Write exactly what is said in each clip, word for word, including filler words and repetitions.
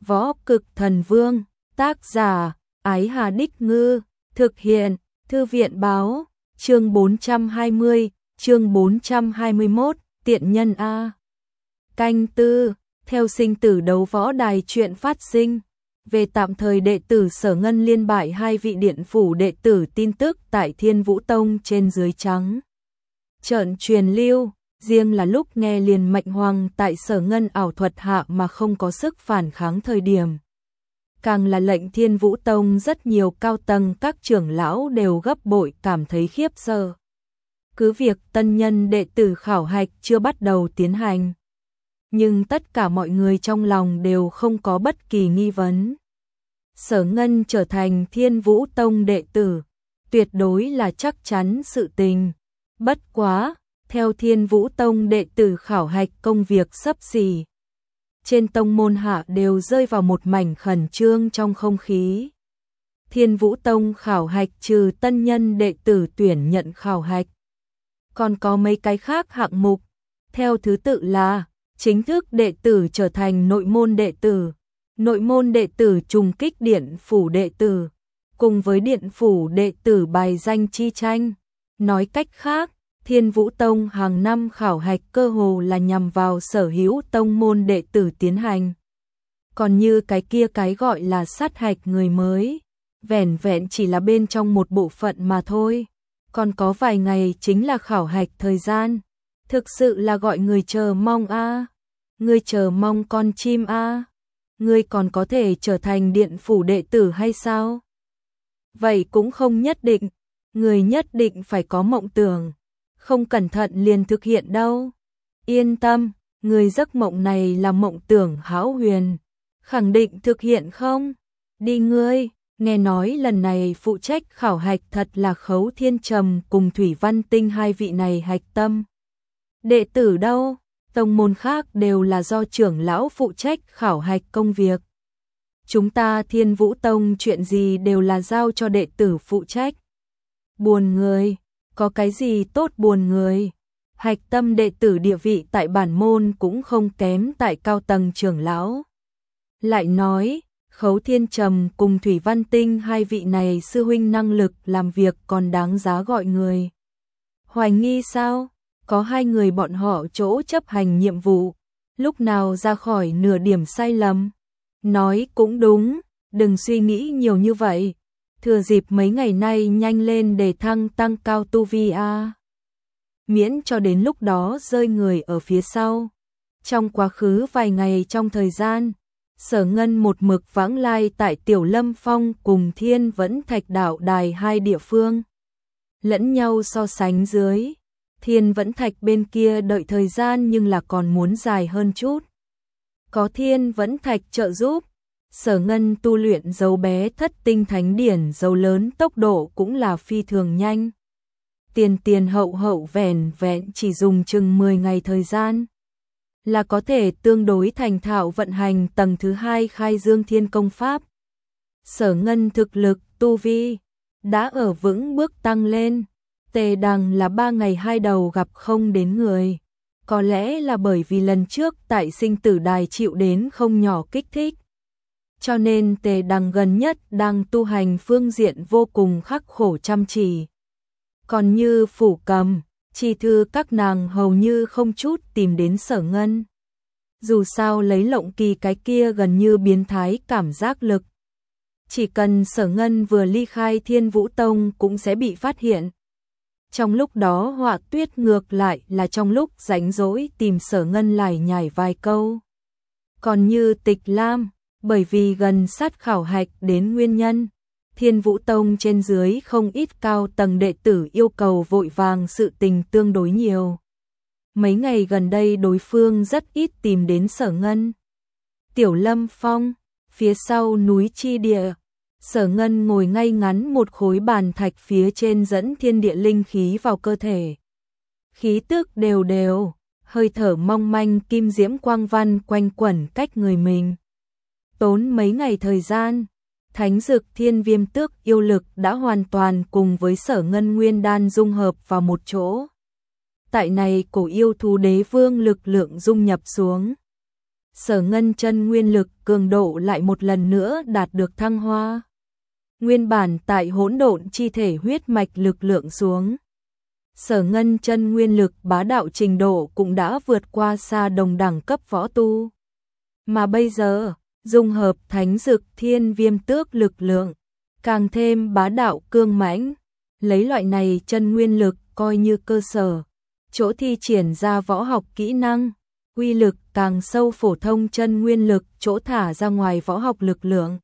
Võ Cực Thần Vương, tác giả, Ái Hà Đích Ngư, thực hiện, Thư viện báo, chương bốn trăm hai mươi, chương bốn trăm hai mươi mốt, tiện nhân A. Canh tư, theo sinh tử đấu võ đài chuyện phát sinh, về tạm thời đệ tử Sở Ngân liên bại hai vị điện phủ đệ tử tin tức tại Thiên Vũ Tông trên dưới trắng. Trợn truyền lưu, riêng là lúc nghe liền mệnh hoàng tại Sở Ngân ảo thuật hạ mà không có sức phản kháng thời điểm. Càng là lệnh Thiên Vũ Tông rất nhiều cao tầng các trưởng lão đều gấp bội cảm thấy khiếp sợ. Cứ việc tân nhân đệ tử khảo hạch chưa bắt đầu tiến hành, nhưng tất cả mọi người trong lòng đều không có bất kỳ nghi vấn. Sở Ngân trở thành Thiên Vũ Tông đệ tử, tuyệt đối là chắc chắn sự tình. Bất quá, theo Thiên Vũ Tông đệ tử khảo hạch công việc sắp xỉ, trên tông môn hạ đều rơi vào một mảnh khẩn trương trong không khí. Thiên Vũ Tông khảo hạch trừ tân nhân đệ tử tuyển nhận khảo hạch, còn có mấy cái khác hạng mục, theo thứ tự là chính thức đệ tử trở thành nội môn đệ tử, nội môn đệ tử trùng kích điện phủ đệ tử, cùng với điện phủ đệ tử bài danh chi tranh. Nói cách khác, Thiên Vũ Tông hàng năm khảo hạch cơ hồ là nhằm vào sở hữu tông môn đệ tử tiến hành. Còn như cái kia cái gọi là sát hạch người mới, vẻn vẹn chỉ là bên trong một bộ phận mà thôi. Còn có vài ngày chính là khảo hạch thời gian. Thực sự là gọi người chờ mong a. À. Người chờ mong con chim a. À. Người còn có thể trở thành điện phủ đệ tử hay sao? Vậy cũng không nhất định. Người nhất định phải có mộng tưởng, không cẩn thận liền thực hiện đâu. Yên tâm, người giấc mộng này là mộng tưởng hão huyền, khẳng định thực hiện không? Đi ngươi, nghe nói lần này phụ trách khảo hạch thật là Khấu Thiên Trầm cùng Thủy Văn Tinh hai vị này hạch tâm. Đệ tử đâu? Tông môn khác đều là do trưởng lão phụ trách khảo hạch công việc. Chúng ta Thiên Vũ Tông chuyện gì đều là giao cho đệ tử phụ trách. Buồn người, có cái gì tốt buồn người? Hạch tâm đệ tử địa vị tại bản môn cũng không kém tại cao tầng trưởng lão. Lại nói, Khấu Thiên Trầm cùng Thủy Văn Tinh hai vị này sư huynh năng lực làm việc còn đáng giá gọi người hoài nghi sao? Có hai người bọn họ chỗ chấp hành nhiệm vụ, lúc nào ra khỏi nửa điểm sai lầm. Nói cũng đúng, đừng suy nghĩ nhiều như vậy. Thừa dịp mấy ngày nay nhanh lên để thăng tăng cao tu vi a. Miễn cho đến lúc đó rơi người ở phía sau. Trong quá khứ vài ngày trong thời gian, Sở Ngân một mực vãng lai tại Tiểu Lâm Phong cùng Thiên Vẫn Thạch Đạo Đài hai địa phương. Lẫn nhau so sánh dưới, Thiên Vẫn Thạch bên kia đợi thời gian nhưng là còn muốn dài hơn chút. Có Thiên Vẫn Thạch trợ giúp, Sở Ngân tu luyện dấu bé thất tinh thánh điển dấu lớn tốc độ cũng là phi thường nhanh. Tiền tiền hậu hậu vẻn vẹn chỉ dùng chừng mười ngày thời gian, là có thể tương đối thành thạo vận hành tầng thứ hai khai dương thiên công pháp. Sở Ngân thực lực tu vi đã ở vững bước tăng lên. Tề Đằng là ba ngày hai đầu gặp không đến người. Có lẽ là bởi vì lần trước tại sinh tử đài chịu đến không nhỏ kích thích, cho nên Tề Đằng gần nhất đang tu hành phương diện vô cùng khắc khổ chăm chỉ. Còn như Phủ Cầm, Chi Thư các nàng hầu như không chút tìm đến Sở Ngân. Dù sao lấy Lộng Kỳ cái kia gần như biến thái cảm giác lực, chỉ cần Sở Ngân vừa ly khai Thiên Vũ Tông cũng sẽ bị phát hiện. Trong lúc đó Họa Tuyết ngược lại là trong lúc rảnh rỗi tìm Sở Ngân lải nhải vài câu. Còn như Tịch Lam, bởi vì gần sát khảo hạch đến nguyên nhân, Thiên Vũ Tông trên dưới không ít cao tầng đệ tử yêu cầu vội vàng sự tình tương đối nhiều. Mấy ngày gần đây đối phương rất ít tìm đến Sở Ngân. Tiểu Lâm Phong, phía sau núi Chi Địa, Sở Ngân ngồi ngay ngắn một khối bàn thạch phía trên dẫn thiên địa linh khí vào cơ thể. Khí tức đều đều, hơi thở mong manh kim diễm quang văn quanh quẩn cách người mình. Tốn mấy ngày thời gian, Thánh Dực Thiên Viêm Tước yêu lực đã hoàn toàn cùng với Sở Ngân nguyên đan dung hợp vào một chỗ. Tại này cổ yêu thú đế vương lực lượng dung nhập xuống, Sở Ngân chân nguyên lực cường độ lại một lần nữa đạt được thăng hoa. Nguyên bản tại hỗn độn chi thể huyết mạch lực lượng xuống. Sở Ngân chân nguyên lực bá đạo trình độ cũng đã vượt qua xa đồng đẳng cấp võ tu. Mà bây giờ, dung hợp thánh dực thiên viêm tước lực lượng, càng thêm bá đạo cương mãnh, lấy loại này chân nguyên lực coi như cơ sở, chỗ thi triển ra võ học kỹ năng, uy lực càng sâu phổ thông chân nguyên lực chỗ thả ra ngoài võ học lực lượng.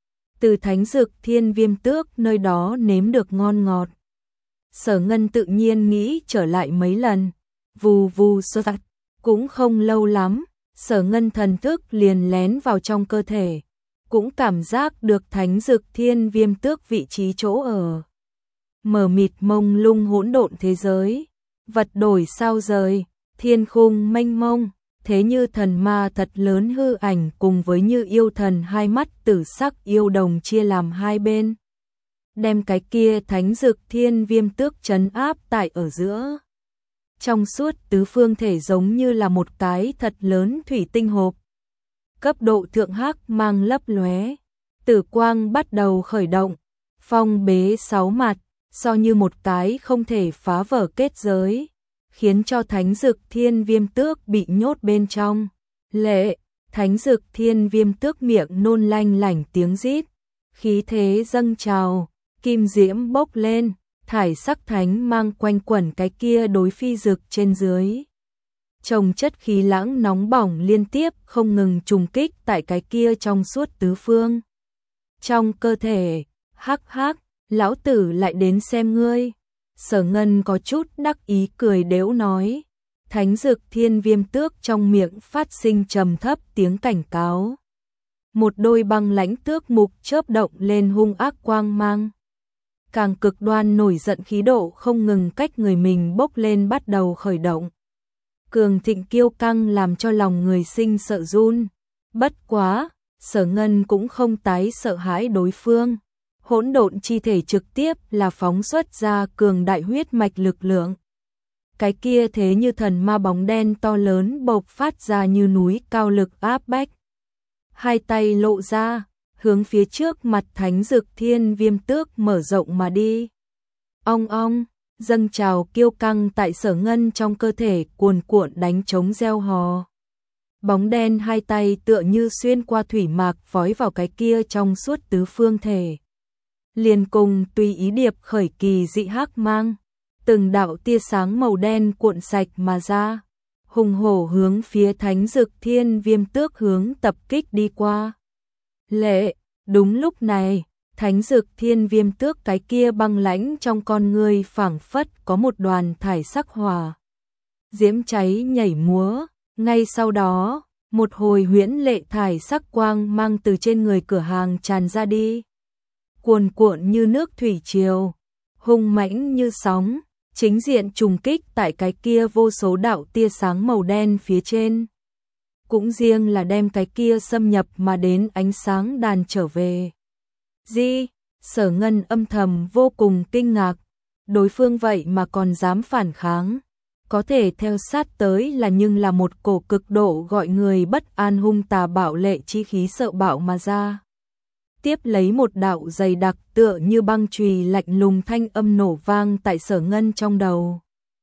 Từ thánh dực thiên viêm tước nơi đó nếm được ngon ngọt. Sở Ngân tự nhiên nghĩ trở lại mấy lần, vù vù sơ tạch, cũng không lâu lắm, Sở Ngân thần thức liền lén vào trong cơ thể, cũng cảm giác được thánh dực thiên viêm tước vị trí chỗ ở. Mở mịt mông lung hỗn độn thế giới, vật đổi sao rời, thiên khung mênh mông, thế như thần ma thật lớn hư ảnh cùng với như yêu thần hai mắt tử sắc yêu đồng chia làm hai bên. Đem cái kia thánh dực thiên viêm tước trấn áp tại ở giữa. Trong suốt tứ phương thể giống như là một cái thật lớn thủy tinh hộp. Cấp độ thượng hắc mang lấp lóe, tử quang bắt đầu khởi động, phong bế sáu mặt, so như một cái không thể phá vỡ kết giới, khiến cho thánh dực thiên viêm tước bị nhốt bên trong. Lệ, thánh dực thiên viêm tước miệng nôn lanh lảnh tiếng rít, khí thế dâng trào, kim diễm bốc lên, thải sắc thánh mang quanh quẩn cái kia đối phi dực trên dưới. Chồng chất khí lãng nóng bỏng liên tiếp không ngừng trùng kích tại cái kia trong suốt tứ phương. Trong cơ thể, hắc hắc, lão tử lại đến xem ngươi. Sở Ngân có chút đắc ý cười đễu nói. Thánh dực thiên viêm tước trong miệng phát sinh trầm thấp tiếng cảnh cáo. Một đôi băng lãnh tước mục chớp động lên hung ác quang mang. Càng cực đoan nổi giận khí độ không ngừng cách người mình bốc lên bắt đầu khởi động. Cường thịnh kiêu căng làm cho lòng người sinh sợ run. Bất quá, Sở Ngân cũng không tái sợ hãi đối phương. Hỗn độn chi thể trực tiếp là phóng xuất ra cường đại huyết mạch lực lượng. Cái kia thế như thần ma bóng đen to lớn bộc phát ra như núi cao lực áp bách. Hai tay lộ ra, hướng phía trước mặt thánh dực thiên viêm tước mở rộng mà đi. Ong ong, dâng trào kiêu căng tại Sở Ngân trong cơ thể cuồn cuộn đánh trống reo hò. Bóng đen hai tay tựa như xuyên qua thủy mạc vói vào cái kia trong suốt tứ phương thể. Liền cùng tùy ý điệp khởi kỳ dị hắc mang, từng đạo tia sáng màu đen cuộn sạch mà ra, hùng hổ hướng phía thánh dực thiên viêm tước hướng tập kích đi qua. Lệ, đúng lúc này, thánh dực thiên viêm tước cái kia băng lãnh trong con ngươi phảng phất có một đoàn thải sắc hỏa. Diễm cháy nhảy múa, ngay sau đó, một hồi huyễn lệ thải sắc quang mang từ trên người cửa hàng tràn ra đi. Cuồn cuộn như nước thủy triều, hung mãnh như sóng, chính diện trùng kích tại cái kia vô số đạo tia sáng màu đen phía trên. Cũng riêng là đem cái kia xâm nhập mà đến ánh sáng đàn trở về. Di, Sở Ngân âm thầm vô cùng kinh ngạc, đối phương vậy mà còn dám phản kháng. Có thể theo sát tới là nhưng là một cổ cực độ gọi người bất an hung tà bạo lệ chi khí sợ bạo mà ra. Tiếp lấy một đạo dày đặc tựa như băng chùy lạnh lùng thanh âm nổ vang tại Sở Ngân trong đầu.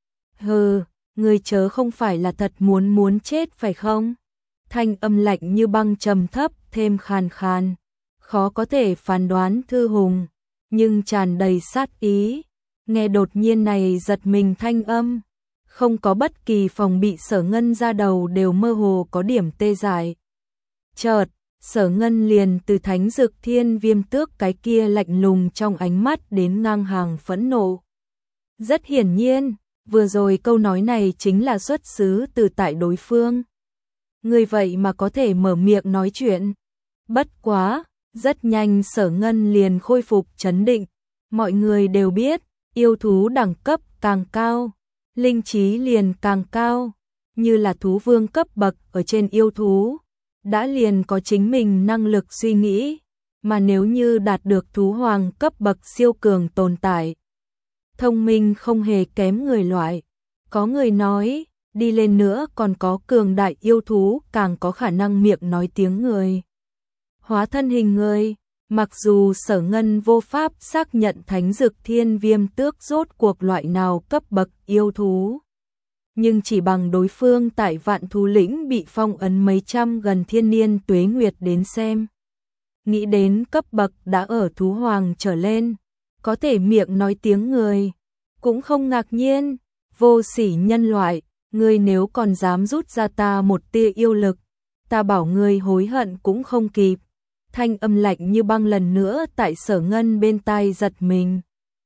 Hừ, ngươi chớ không phải là thật muốn muốn chết phải không? Thanh âm lạnh như băng trầm thấp thêm khàn khàn, khó có thể phán đoán thư hùng, nhưng tràn đầy sát ý. Nghe đột nhiên này giật mình thanh âm, không có bất kỳ phòng bị Sở Ngân ra đầu đều mơ hồ có điểm tê dại. Chợt, Sở Ngân liền từ thánh dực thiên viêm tước cái kia lạnh lùng trong ánh mắt đến ngang hàng phẫn nộ. Rất hiển nhiên, vừa rồi câu nói này chính là xuất xứ từ tại đối phương. Người vậy mà có thể mở miệng nói chuyện. Bất quá, rất nhanh Sở Ngân liền khôi phục trấn định. Mọi người đều biết, yêu thú đẳng cấp càng cao, linh trí liền càng cao, như là thú vương cấp bậc ở trên yêu thú, đã liền có chính mình năng lực suy nghĩ, mà nếu như đạt được thú hoàng cấp bậc siêu cường tồn tại, thông minh không hề kém người loại. Có người nói, đi lên nữa còn có cường đại yêu thú, càng có khả năng miệng nói tiếng người. Hóa thân hình người, mặc dù Sở Ngân vô pháp xác nhận Thánh Dực Thiên Viêm Tước rốt cuộc loại nào cấp bậc yêu thú, nhưng chỉ bằng đối phương tại Vạn Thú Lĩnh bị phong ấn mấy trăm gần thiên niên tuế nguyệt đến xem, nghĩ đến cấp bậc đã ở thú hoàng trở lên, có thể miệng nói tiếng người, cũng không ngạc nhiên. Vô sỉ nhân loại, ngươi nếu còn dám rút ra ta một tia yêu lực, ta bảo ngươi hối hận cũng không kịp. Thanh âm lạnh như băng lần nữa tại Sở Ngân bên tai giật mình.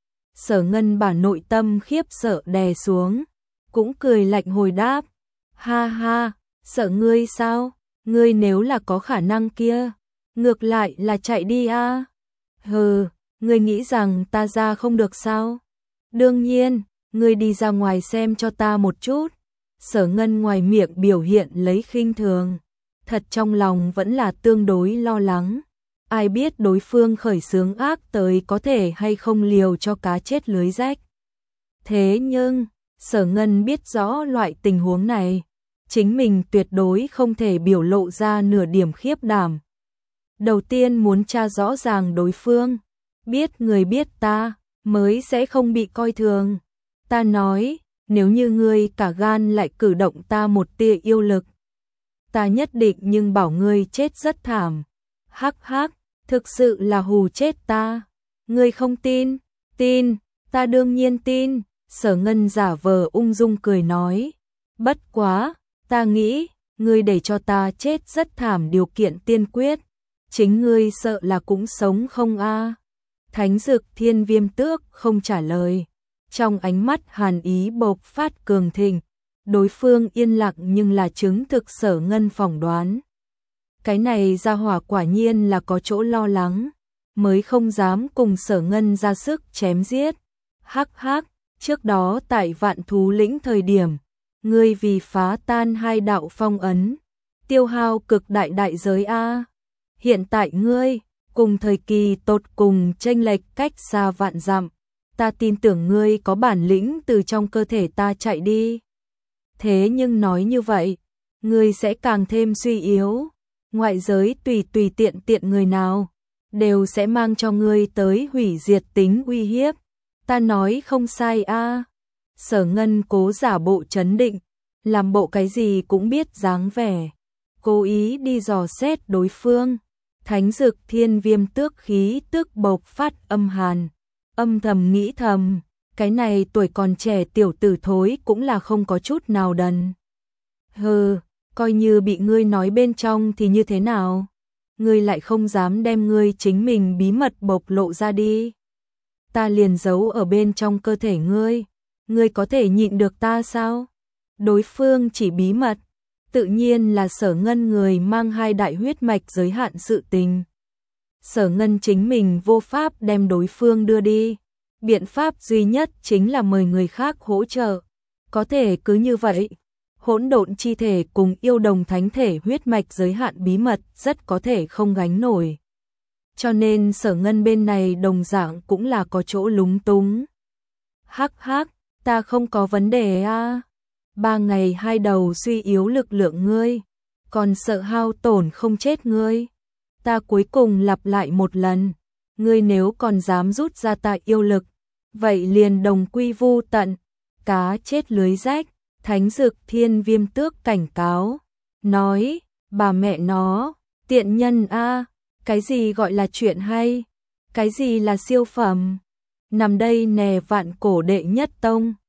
Sở Ngân把nội tâm khiếp sợ đè xuống, cũng cười lạnh hồi đáp, ha ha, sợ ngươi sao, ngươi nếu là có khả năng kia, ngược lại là chạy đi a. À? Hừ, ngươi nghĩ rằng ta ra không được sao? Đương nhiên, ngươi đi ra ngoài xem cho ta một chút. Sở Ngân ngoài miệng biểu hiện lấy khinh thường, thật trong lòng vẫn là tương đối lo lắng. Ai biết đối phương khởi xướng ác tới có thể hay không liều cho cá chết lưới rách. Thế nhưng, Sở Ngân biết rõ loại tình huống này, chính mình tuyệt đối không thể biểu lộ ra nửa điểm khiếp đảm. Đầu tiên muốn tra rõ ràng đối phương, biết người biết ta, mới sẽ không bị coi thường. Ta nói, nếu như ngươi cả gan lại cử động ta một tia yêu lực, ta nhất định nhưng bảo ngươi chết rất thảm. Hắc hắc, thực sự là hù chết ta. Ngươi không tin? Tin, ta đương nhiên tin. Sở Ngân giả vờ ung dung cười nói, bất quá, ta nghĩ, ngươi để cho ta chết rất thảm điều kiện tiên quyết, chính ngươi sợ là cũng sống không a? À? Thánh Dực Thiên Viêm Tước không trả lời, trong ánh mắt hàn ý bộc phát cường thịnh, đối phương yên lặng nhưng là chứng thực Sở Ngân phỏng đoán. Cái này ra hỏa quả nhiên là có chỗ lo lắng, mới không dám cùng Sở Ngân ra sức chém giết. Hắc hắc, trước đó tại Vạn Thú Lĩnh thời điểm, ngươi vì phá tan hai đạo phong ấn, tiêu hao cực đại đại giới a. Hiện tại ngươi, cùng thời kỳ tột cùng chênh lệch cách xa vạn dặm, ta tin tưởng ngươi có bản lĩnh từ trong cơ thể ta chạy đi. Thế nhưng nói như vậy, ngươi sẽ càng thêm suy yếu, ngoại giới tùy tùy tiện tiện người nào, đều sẽ mang cho ngươi tới hủy diệt tính uy hiếp. Ta nói không sai a. À. Sở Ngân cố giả bộ trấn định, làm bộ cái gì cũng biết dáng vẻ, cố ý đi dò xét đối phương. Thánh Dực Thiên Viêm Tước khí tức bộc phát âm hàn, âm thầm nghĩ thầm, cái này tuổi còn trẻ tiểu tử thối cũng là không có chút nào đần. Hừ, coi như bị ngươi nói bên trong thì như thế nào? Ngươi lại không dám đem ngươi chính mình bí mật bộc lộ ra đi. Ta liền giấu ở bên trong cơ thể ngươi, ngươi có thể nhịn được ta sao? Đối phương chỉ bí mật, tự nhiên là Sở Ngân người mang hai đại huyết mạch giới hạn sự tình. Sở Ngân chính mình vô pháp đem đối phương đưa đi, biện pháp duy nhất chính là mời người khác hỗ trợ. Có thể cứ như vậy, hỗn độn chi thể cùng yêu đồng thánh thể huyết mạch giới hạn bí mật rất có thể không gánh nổi. Cho nên Sở Ngân bên này đồng dạng cũng là có chỗ lúng túng. Hắc hắc, ta không có vấn đề a. À. Ba ngày hai đầu suy yếu lực lượng ngươi, còn sợ hao tổn không chết ngươi. Ta cuối cùng lặp lại một lần, ngươi nếu còn dám rút ra ta yêu lực, vậy liền đồng quy vu tận, cá chết lưới rách. Thánh Dực Thiên Viêm Tước cảnh cáo, nói, bà mẹ nó, tiện nhân a, à, cái gì gọi là chuyện hay, cái gì là siêu phẩm, nằm đây nè vạn cổ đệ nhất tông.